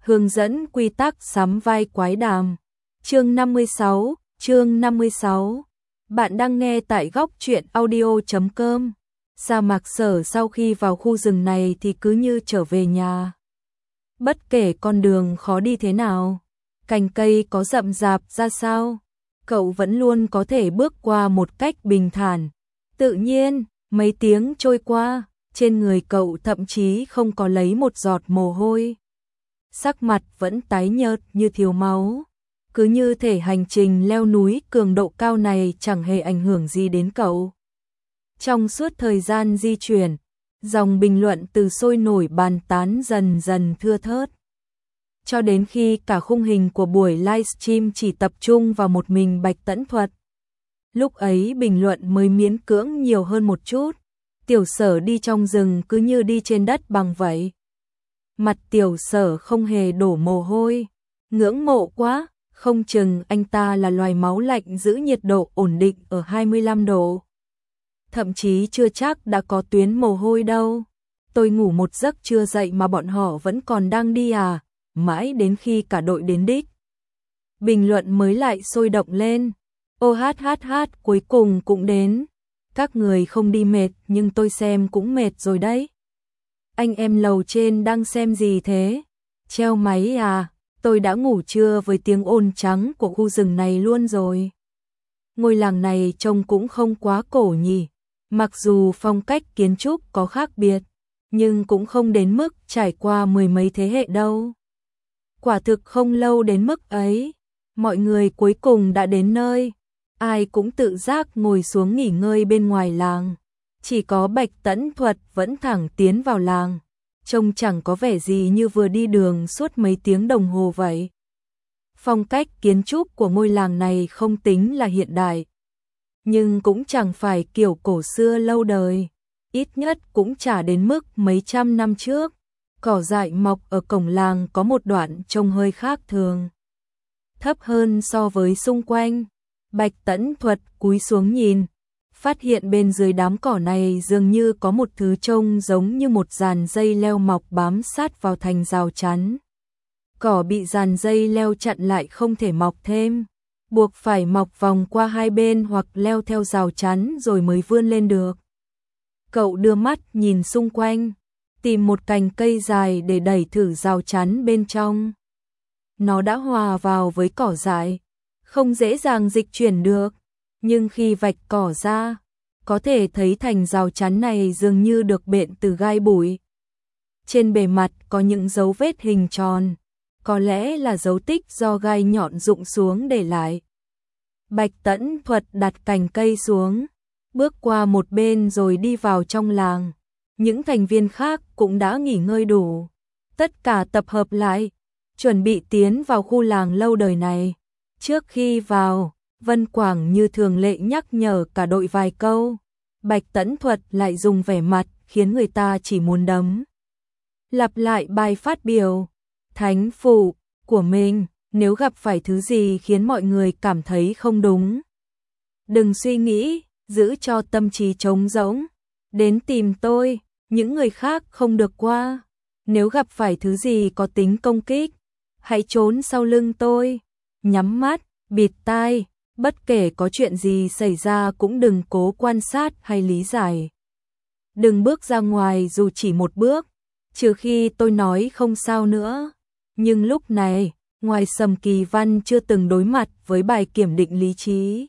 Hướng dẫn quy tắc sắm vai quái đàm. Chương 56. Bạn đang nghe tại góc truyện audio.com. Sa Mạc Sở sau khi vào khu rừng này thì cứ như trở về nhà. Bất kể con đường khó đi thế nào, cành cây có rậm rạp ra sao, cậu vẫn luôn có thể bước qua một cách bình thản. Tự nhiên, mấy tiếng trôi qua, trên người cậu thậm chí không có lấy một giọt mồ hôi. Sắc mặt vẫn tái nhợt như thiếu máu, cứ như thể hành trình leo núi cường độ cao này chẳng hề ảnh hưởng gì đến cậu. Trong suốt thời gian di chuyển, dòng bình luận từ sôi nổi bàn tán dần dần thưa thớt. Cho đến khi cả khung hình của buổi livestream chỉ tập trung vào một mình Bạch Tẫn Thuật. Lúc ấy bình luận mới miễn cưỡng nhiều hơn một chút. Tiểu Sở đi trong rừng cứ như đi trên đất bằng vậy. Mặt Tiểu Sở không hề đổ mồ hôi. Ngưỡng mộ quá, không chừng anh ta là loài máu lạnh giữ nhiệt độ ổn định ở 25 độ. Thậm chí chưa chắc đã có tuyến mồ hôi đâu. Tôi ngủ một giấc chưa dậy mà bọn họ vẫn còn đang đi à, mãi đến khi cả đội đến đích. Bình luận mới lại sôi động lên. Ô hát, cuối cùng cũng đến. Các người không đi mệt nhưng tôi xem cũng mệt rồi đấy. Anh em lầu trên đang xem gì thế? Treo máy à? Tôi đã ngủ trưa với tiếng ồn trắng của khu rừng này luôn rồi. Ngôi làng này trông cũng không quá cổ nhỉ. Mặc dù phong cách kiến trúc có khác biệt, nhưng cũng không đến mức trải qua mười mấy thế hệ đâu. Quả thực không lâu đến mức ấy. Mọi người cuối cùng đã đến nơi. Ai cũng tự giác ngồi xuống nghỉ ngơi bên ngoài làng. Chỉ có Bạch Tẫn Thuật vẫn thẳng tiến vào làng. Trông chẳng có vẻ gì như vừa đi đường suốt mấy tiếng đồng hồ vậy. Phong cách kiến trúc của ngôi làng này không tính là hiện đại, nhưng cũng chẳng phải kiểu cổ xưa lâu đời. Ít nhất cũng chả đến mức mấy trăm năm trước. Cỏ dại mọc ở cổng làng có một đoạn trông hơi khác thường, thấp hơn so với xung quanh. Bạch Tẫn Thuật cúi xuống nhìn, phát hiện bên dưới đám cỏ này dường như có một thứ trông giống như một dàn dây leo mọc bám sát vào thành rào chắn. Cỏ bị dàn dây leo chặn lại không thể mọc thêm, buộc phải mọc vòng qua hai bên hoặc leo theo rào chắn rồi mới vươn lên được. Cậu đưa mắt nhìn xung quanh, tìm một cành cây dài để đẩy thử rào chắn bên trong. Nó đã hòa vào với cỏ dại, không dễ dàng dịch chuyển được, nhưng khi vạch cỏ ra, có thể thấy thành rào chắn này dường như được bện từ gai bụi. Trên bề mặt có những dấu vết hình tròn, có lẽ là dấu tích do gai nhọn rụng xuống để lại. Bạch Tẫn Thuật đặt cành cây xuống, bước qua một bên rồi đi vào trong làng. Những thành viên khác cũng đã nghỉ ngơi đủ. Tất cả tập hợp lại, chuẩn bị tiến vào khu làng lâu đời này. Trước khi vào, Vân Quảng như thường lệ nhắc nhở cả đội vài câu. Bạch Tẫn Thuật lại dùng vẻ mặt khiến người ta chỉ muốn đấm. Lặp lại bài phát biểu thánh phụ của mình, nếu gặp phải thứ gì khiến mọi người cảm thấy không đúng, đừng suy nghĩ, giữ cho tâm trí trống rỗng, đến tìm tôi, những người khác không được qua. Nếu gặp phải thứ gì có tính công kích, hãy trốn sau lưng tôi, nhắm mắt, bịt tai, bất kể có chuyện gì xảy ra cũng đừng cố quan sát hay lý giải. Đừng bước ra ngoài dù chỉ một bước, trừ khi tôi nói không sao nữa. Nhưng lúc này, ngoài Sầm Kỳ Văn chưa từng đối mặt với bài kiểm định lý trí,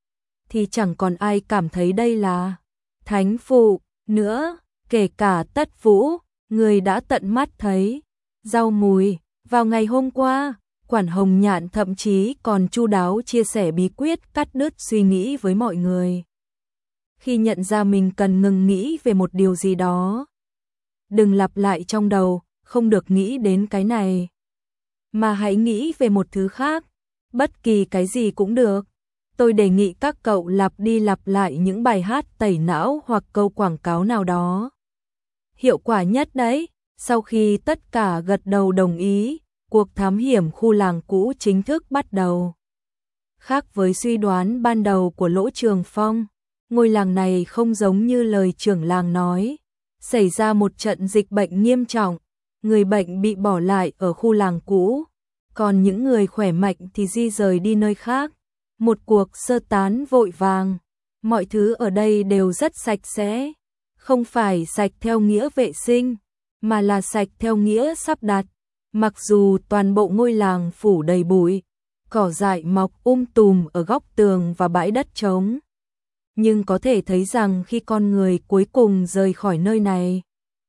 thì chẳng còn ai cảm thấy đây là thánh phụ nữa, kể cả Tất Vũ, người đã tận mắt thấy rau mùi. Vào ngày hôm qua, Quản Hồng Nhạn thậm chí còn chu đáo chia sẻ bí quyết cắt đứt suy nghĩ với mọi người. Khi nhận ra mình cần ngừng nghĩ về một điều gì đó, đừng lặp lại trong đầu, không được nghĩ đến cái này, mà hãy nghĩ về một thứ khác, bất kỳ cái gì cũng được. Tôi đề nghị các cậu lặp đi lặp lại những bài hát tẩy não hoặc câu quảng cáo nào đó. Hiệu quả nhất đấy. Sau khi tất cả gật đầu đồng ý, cuộc thám hiểm khu làng cũ chính thức bắt đầu. Khác với suy đoán ban đầu của Lỗ Trường Phong, ngôi làng này không giống như lời trưởng làng nói, xảy ra một trận dịch bệnh nghiêm trọng. người bệnh bị bỏ lại ở khu làng cũ, còn những người khỏe mạnh thì di rời đi nơi khác. Một cuộc sơ tán vội vàng, mọi thứ ở đây đều rất sạch sẽ, không phải sạch theo nghĩa vệ sinh, mà là sạch theo nghĩa sắp đặt. Mặc dù toàn bộ ngôi làng phủ đầy bụi, cỏ dại mọc tùm ở góc tường và bãi đất trống, nhưng có thể thấy rằng khi con người cuối cùng rời khỏi nơi này,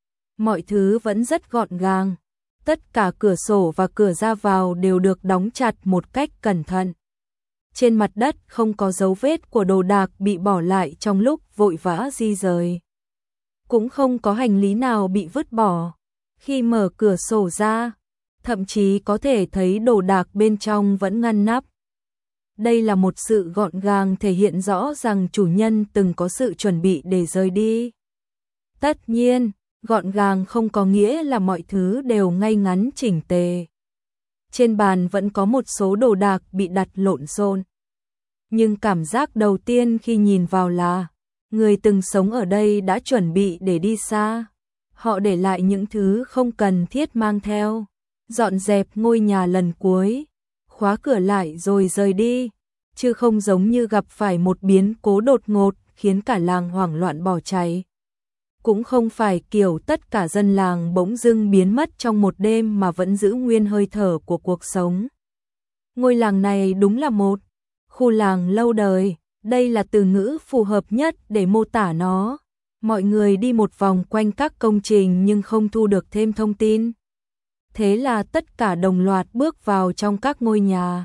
mọi thứ vẫn rất gọn gàng. Tất cả cửa sổ và cửa ra vào đều được đóng chặt một cách cẩn thận. Trên mặt đất không có dấu vết của đồ đạc bị bỏ lại trong lúc vội vã di rời. Cũng không có hành lý nào bị vứt bỏ. Khi mở cửa sổ ra, thậm chí có thể thấy đồ đạc bên trong vẫn ngăn nắp. Đây là một sự gọn gàng thể hiện rõ rằng chủ nhân từng có sự chuẩn bị để rời đi. Tất nhiên, gọn gàng không có nghĩa là mọi thứ đều ngay ngắn chỉnh tề. Trên bàn vẫn có một số đồ đạc bị đặt lộn xộn. Nhưng cảm giác đầu tiên khi nhìn vào là người từng sống ở đây đã chuẩn bị để đi xa. Họ để lại những thứ không cần thiết mang theo, dọn dẹp ngôi nhà lần cuối, khóa cửa lại rồi rời đi, chứ không giống như gặp phải một biến cố đột ngột khiến cả làng hoảng loạn bỏ chạy. Cũng không phải kiểu tất cả dân làng bỗng dưng biến mất trong một đêm mà vẫn giữ nguyên hơi thở của cuộc sống. Ngôi làng này đúng là một khu làng lâu đời, đây là từ ngữ phù hợp nhất để mô tả nó. Mọi người đi một vòng quanh các công trình nhưng không thu được thêm thông tin. Thế là tất cả đồng loạt bước vào trong các ngôi nhà.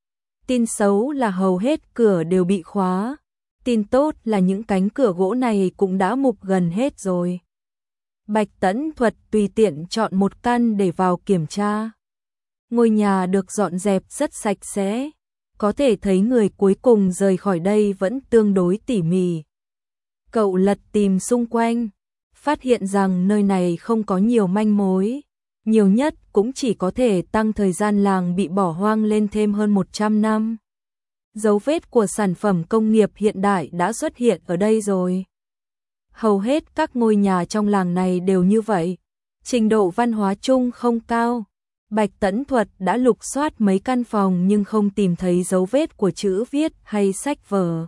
Tin xấu là hầu hết cửa đều bị khóa. Tin tốt là những cánh cửa gỗ này cũng đã mục gần hết rồi. Bạch Tẫn Thuật tùy tiện chọn một căn để vào kiểm tra. Ngôi nhà được dọn dẹp rất sạch sẽ. Có thể thấy người cuối cùng rời khỏi đây vẫn tương đối tỉ mỉ. Cậu lật tìm xung quanh, phát hiện rằng nơi này không có nhiều manh mối. Nhiều nhất cũng chỉ có thể tăng thời gian làng bị bỏ hoang lên thêm hơn 100 năm. Dấu vết của sản phẩm công nghiệp hiện đại đã xuất hiện ở đây rồi. Hầu hết các ngôi nhà trong làng này đều như vậy. Trình độ văn hóa chung không cao. Bạch Tẫn Thuật đã lục soát mấy căn phòng nhưng không tìm thấy dấu vết của chữ viết hay sách vở.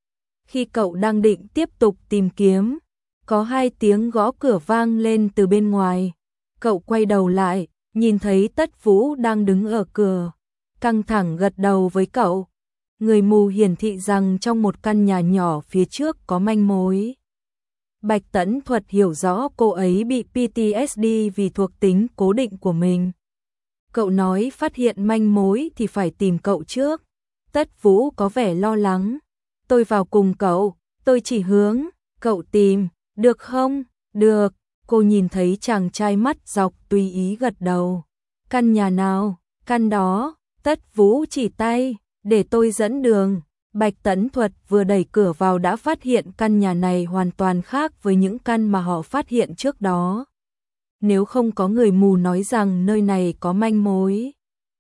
Khi cậu đang định tiếp tục tìm kiếm, có 2 tiếng gõ cửa vang lên từ bên ngoài. Cậu quay đầu lại, nhìn thấy Tất Vũ đang đứng ở cửa, căng thẳng gật đầu với cậu. Người mù hiển thị rằng trong một căn nhà nhỏ phía trước có manh mối. Bạch Tẫn Thuật hiểu rõ cô ấy bị PTSD vì thuộc tính cố định của mình. Cậu nói phát hiện manh mối thì phải tìm cậu trước. Tất Vũ có vẻ lo lắng. Tôi vào cùng cậu, tôi chỉ hướng, cậu tìm, được không? Được, cô nhìn thấy chàng trai mắt dọc tùy ý gật đầu. Căn nhà nào? Căn đó, Tất Vũ chỉ tay, để tôi dẫn đường. Bạch Tẫn Thuật vừa đẩy cửa vào đã phát hiện căn nhà này hoàn toàn khác với những căn mà họ phát hiện trước đó. Nếu không có người mù nói rằng nơi này có manh mối,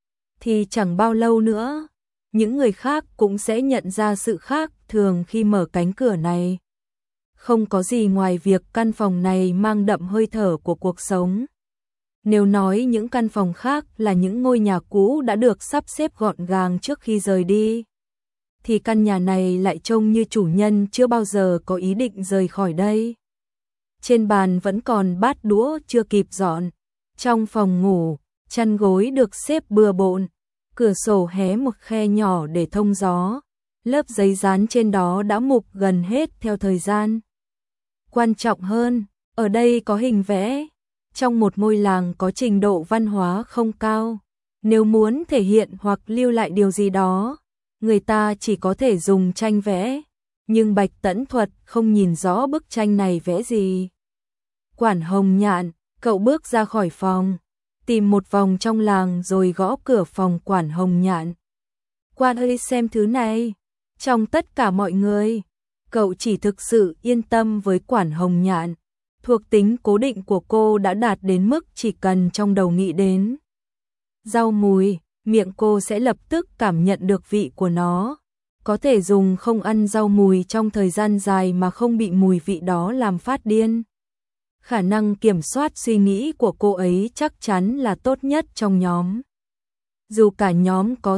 thì chẳng bao lâu nữa, những người khác cũng sẽ nhận ra sự khác thường khi mở cánh cửa này. Không có gì ngoài việc căn phòng này mang đậm hơi thở của cuộc sống. Nếu nói những căn phòng khác là những ngôi nhà cũ đã được sắp xếp gọn gàng trước khi rời đi, thì căn nhà này lại trông như chủ nhân chưa bao giờ có ý định rời khỏi đây. Trên bàn vẫn còn bát đũa chưa kịp dọn. Trong phòng ngủ, chăn gối được xếp bừa bộn. Cửa sổ hé một khe nhỏ để thông gió. Lớp giấy dán trên đó đã mục gần hết theo thời gian. Quan trọng hơn, ở đây có hình vẽ. Trong một ngôi làng có trình độ văn hóa không cao, nếu muốn thể hiện hoặc lưu lại điều gì đó, người ta chỉ có thể dùng tranh vẽ. Nhưng Bạch Tẫn Thuật không nhìn rõ bức tranh này vẽ gì. Quản Hồng Nhạn, cậu bước ra khỏi phòng, tìm một vòng trong làng rồi gõ cửa phòng Quản Hồng Nhạn. Quan ơi, xem thứ này. Trong tất cả mọi người, cậu chỉ thực sự yên tâm với Quản Hồng Nhạn. Thuộc tính cố định của cô đã đạt đến mức chỉ cần trong đầu nghĩ đến rau mùi, miệng cô sẽ lập tức cảm nhận được vị của nó. Có thể dùng không ăn rau mùi trong thời gian dài mà không bị mùi vị đó làm phát điên. khả năng kiểm soát suy nghĩ của cô ấy chắc chắn là tốt nhất trong nhóm. Dù cả nhóm có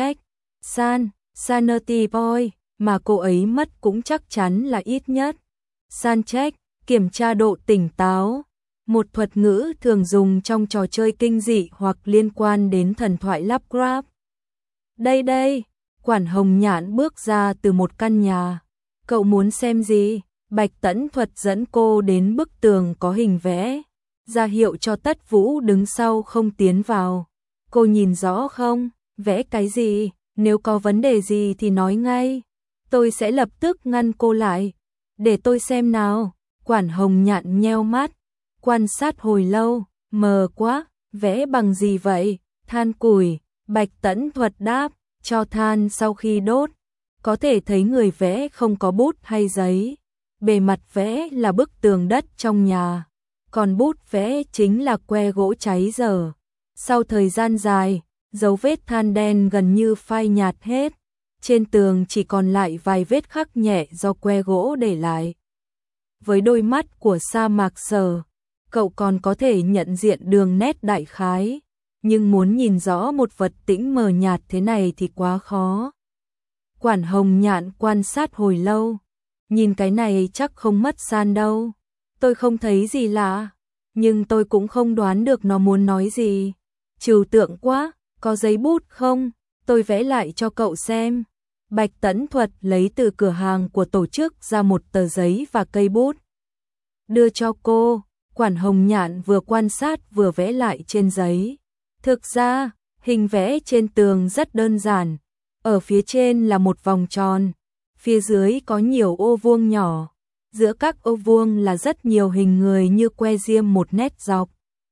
Sanity Boy, mà cô ấy mất cũng chắc chắn là ít nhất. Sanchez, kiểm tra độ tỉnh táo, một thuật ngữ thường dùng trong trò chơi kinh dị hoặc liên quan đến thần thoại Lovecraft. Đây, Quản Hồng Nhạn bước ra từ một căn nhà. Cậu muốn xem gì? Bạch Tẫn Thuật dẫn cô đến bức tường có hình vẽ, ra hiệu cho Tất Vũ đứng sau không tiến vào. Cô nhìn rõ không? Vẽ cái gì? Nếu có vấn đề gì thì nói ngay. Tôi sẽ lập tức ngăn cô lại. Để tôi xem nào. Quản Hồng Nhạn nheo mắt, quan sát hồi lâu. Mờ quá, vẽ bằng gì vậy? Than củi. Bạch Tẫn Thuật đáp, cho than sau khi đốt. Có thể thấy người vẽ không có bút hay giấy. Bề mặt vẽ là bức tường đất trong nhà. Còn bút vẽ chính là que gỗ cháy dở. Sau thời gian dài, dấu vết than đen gần như phai nhạt hết. Trên tường chỉ còn lại vài vết khắc nhẹ do que gỗ để lại. Với đôi mắt của Sa Mạc Sở, cậu còn có thể nhận diện đường nét đại khái, nhưng muốn nhìn rõ một vật tĩnh mờ nhạt thế này thì quá khó. Quản Hồng Nhạn quan sát hồi lâu, nhìn cái này chắc không mất san đâu. Tôi không thấy gì lạ, nhưng tôi cũng không đoán được nó muốn nói gì. Trừu tượng quá, có giấy bút không? Tôi vẽ lại cho cậu xem. Bạch Tẫn Thuật lấy từ cửa hàng của tổ chức ra một tờ giấy và cây bút. Đưa cho cô. Quản Hồng Nhạn vừa quan sát vừa vẽ lại trên giấy. Thực ra, hình vẽ trên tường rất đơn giản. Ở phía trên là một vòng tròn, phía dưới có nhiều ô vuông nhỏ. Giữa các ô vuông là rất nhiều hình người như que diêm một nét dọc.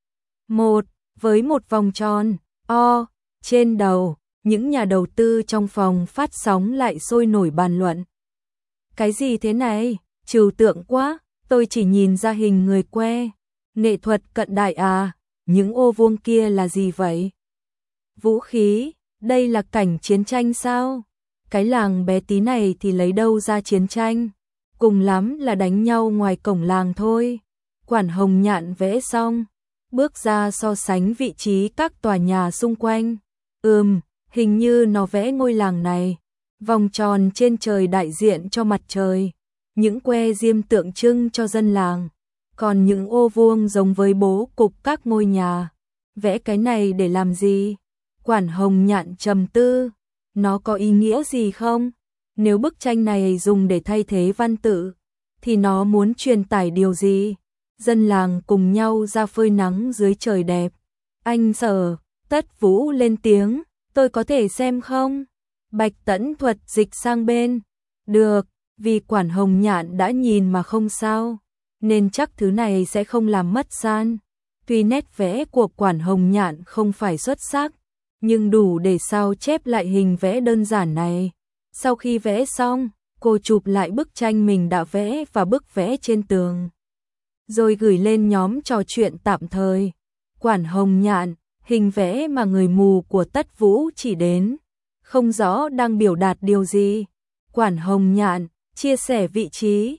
Với một vòng tròn, trên đầu, những nhà đầu tư trong phòng phát sóng lại sôi nổi bàn luận. Cái gì thế này? Trừu tượng quá, tôi chỉ nhìn ra hình người que. Nghệ thuật cận đại à? Những ô vuông kia là gì vậy? Vũ khí, đây là cảnh chiến tranh sao? Cái làng bé tí này thì lấy đâu ra chiến tranh? Cùng lắm là đánh nhau ngoài cổng làng thôi. Quản Hồng Nhạn vẽ xong, bước ra so sánh vị trí các tòa nhà xung quanh. Hình như nó vẽ ngôi làng này. Vòng tròn trên trời đại diện cho mặt trời, những que diêm tượng trưng cho dân làng, còn những ô vuông giống với bố cục các ngôi nhà. Vẽ cái này để làm gì? Quản Hồng Nhạn trầm tư, nó có ý nghĩa gì không? Nếu bức tranh này dùng để thay thế văn tự, thì nó muốn truyền tải điều gì? Dân làng cùng nhau ra phơi nắng dưới trời đẹp. Anh Sở, Tất Vũ lên tiếng, tôi có thể xem không? Bạch Tẫn Thuật dịch sang bên. Được, vì Quản Hồng Nhạn đã nhìn mà không sao, nên chắc thứ này sẽ không làm mất san. Tuy nét vẽ của Quản Hồng Nhạn không phải xuất sắc, nhưng đủ để sao chép lại hình vẽ đơn giản này. Sau khi vẽ xong, cô chụp lại bức tranh mình đã vẽ và bức vẽ trên tường, rồi gửi lên nhóm trò chuyện tạm thời. Quản Hồng Nhạn, hình vẽ mà người mù của Tất Vũ chỉ đến, không rõ đang biểu đạt điều gì. Quản Hồng Nhạn, chia sẻ vị trí,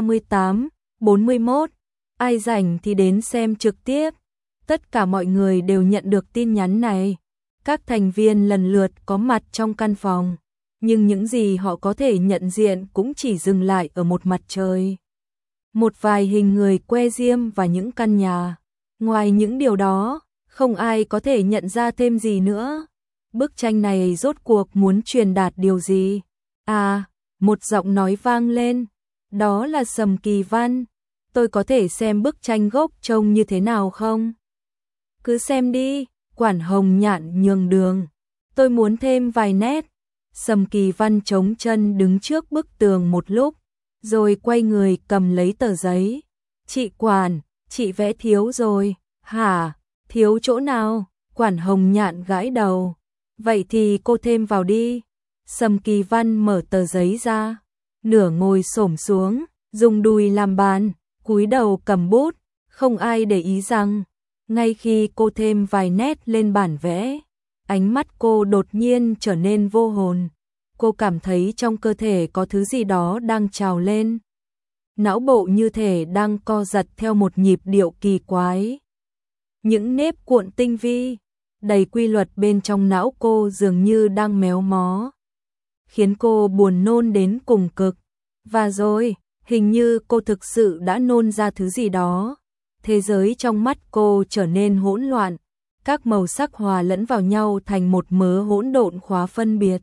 38-41, ai rảnh thì đến xem trực tiếp. Tất cả mọi người đều nhận được tin nhắn này. Các thành viên lần lượt có mặt trong căn phòng, nhưng những gì họ có thể nhận diện cũng chỉ dừng lại ở một mặt trời, một vài hình người que diêm và những căn nhà. Ngoài những điều đó, không ai có thể nhận ra thêm gì nữa. Bức tranh này rốt cuộc muốn truyền đạt điều gì? Một giọng nói vang lên. Đó là Sầm Kỳ Văn. Tôi có thể xem bức tranh gốc trông như thế nào không? Cứ xem đi. Quản Hồng Nhạn nhường đường. Tôi muốn thêm vài nét. Sầm Kỳ Văn chống chân đứng trước bức tường một lúc, rồi quay người cầm lấy tờ giấy. Chị Quản, chị vẽ thiếu rồi. Hả? Thiếu chỗ nào? Quản Hồng Nhạn gãi đầu. Vậy thì cô thêm vào đi. Sầm Kỳ Văn mở tờ giấy ra, nửa ngồi xổm xuống, dùng đùi làm bàn, cúi đầu cầm bút. Không ai để ý rằng, ngay khi cô thêm vài nét lên bản vẽ, ánh mắt cô đột nhiên trở nên vô hồn. Cô cảm thấy trong cơ thể có thứ gì đó đang trào lên. não bộ như thể đang co giật theo một nhịp điệu kỳ quái. Những nếp cuộn tinh vi, đầy quy luật bên trong não cô dường như đang méo mó, khiến cô buồn nôn đến cùng cực. Và rồi, hình như cô thực sự đã nôn ra thứ gì đó. Thế giới trong mắt cô trở nên hỗn loạn, các màu sắc hòa lẫn vào nhau thành một mớ hỗn độn khó phân biệt.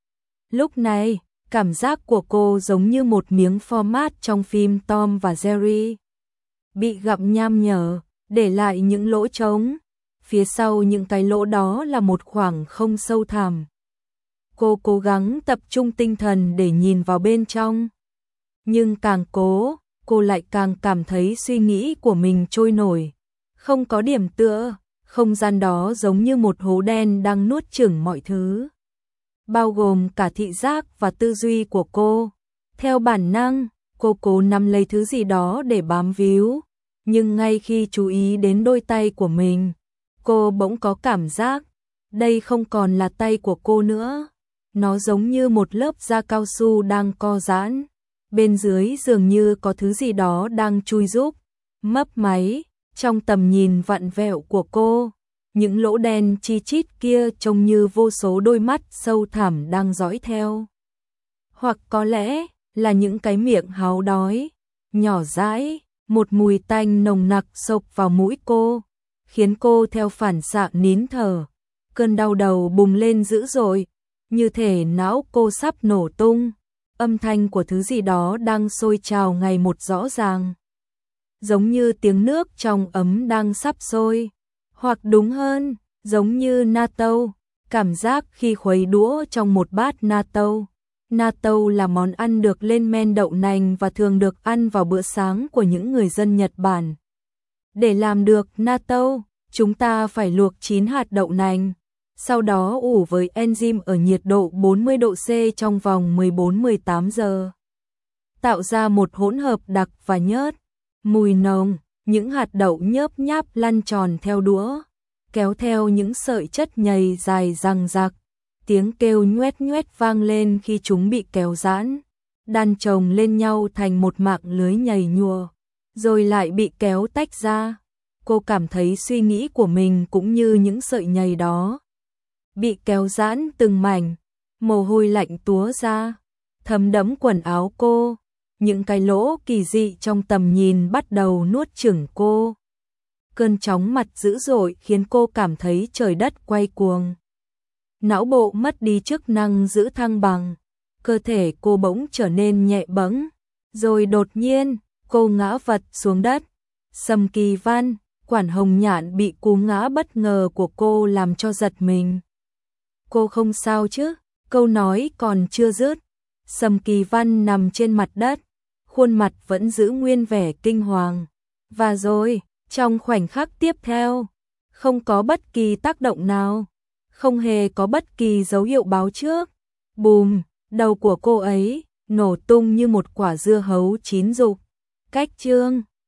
Lúc này, cảm giác của cô giống như một miếng format trong phim Tom và Jerry, bị gặm nham nhở, để lại những lỗ trống. Phía sau những cái lỗ đó là một khoảng không sâu thẳm. Cô cố gắng tập trung tinh thần để nhìn vào bên trong. Nhưng càng cố, cô lại càng cảm thấy suy nghĩ của mình trôi nổi, không có điểm tựa. Không gian đó giống như một hố đen đang nuốt chửng mọi thứ, bao gồm cả thị giác và tư duy của cô. Theo bản năng, cô cố nắm lấy thứ gì đó để bám víu, nhưng ngay khi chú ý đến đôi tay của mình, cô bỗng có cảm giác đây không còn là tay của cô nữa. Nó giống như một lớp da cao su đang co giãn, bên dưới dường như có thứ gì đó đang chui rúc, mấp máy. Trong tầm nhìn vặn vẹo của cô, những lỗ đen chi chít kia trông như vô số đôi mắt sâu thẳm đang dõi theo. Hoặc có lẽ là những cái miệng háo đói, nhỏ dãi, một mùi tanh nồng nặc xộc vào mũi cô, khiến cô theo phản xạ nín thở. Cơn đau đầu bùng lên dữ dội, như thể não cô sắp nổ tung. Âm thanh của thứ gì đó đang sôi trào ngày một rõ ràng, giống như tiếng nước trong ấm đang sắp sôi, hoặc đúng hơn, giống như natto, cảm giác khi khuấy đũa trong một bát natto. Natto là món ăn được lên men đậu nành và thường được ăn vào bữa sáng của những người dân Nhật Bản. Để làm được natto, chúng ta phải luộc chín hạt đậu nành, sau đó ủ với enzyme ở nhiệt độ 40 độ C trong vòng 14-18 giờ, tạo ra một hỗn hợp đặc và nhớt, mùi nồng. Những hạt đậu nhớp nháp lăn tròn theo đũa, kéo theo những sợi chất nhầy dài răng rạc. Tiếng kêu nhoét nhoét vang lên khi chúng bị kéo giãn, đan chồng lên nhau thành một mạng lưới nhầy nhùa, rồi lại bị kéo tách ra. Cô cảm thấy suy nghĩ của mình cũng như những sợi nhầy đó, bị kéo giãn từng mảnh. Mồ hôi lạnh túa ra, thấm đẫm quần áo cô. Những cái lỗ kỳ dị trong tầm nhìn bắt đầu nuốt chửng cô. Cơn chóng mặt dữ dội khiến cô cảm thấy trời đất quay cuồng. Não bộ mất đi chức năng giữ thăng bằng, cơ thể cô bỗng trở nên nhẹ bẫng, rồi đột nhiên, cô ngã vật xuống đất. Sầm Kỳ Văn, Quản Hồng Nhạn bị cú ngã bất ngờ của cô làm cho giật mình. Cô không sao chứ? Câu nói còn chưa dứt, Sầm Kỳ Văn nằm trên mặt đất, khuôn mặt vẫn giữ nguyên vẻ kinh hoàng. Và rồi, trong khoảnh khắc tiếp theo, không có bất kỳ tác động nào, không hề có bất kỳ dấu hiệu báo trước. Bùm, đầu của cô ấy nổ tung như một quả dưa hấu chín rục. Cách chương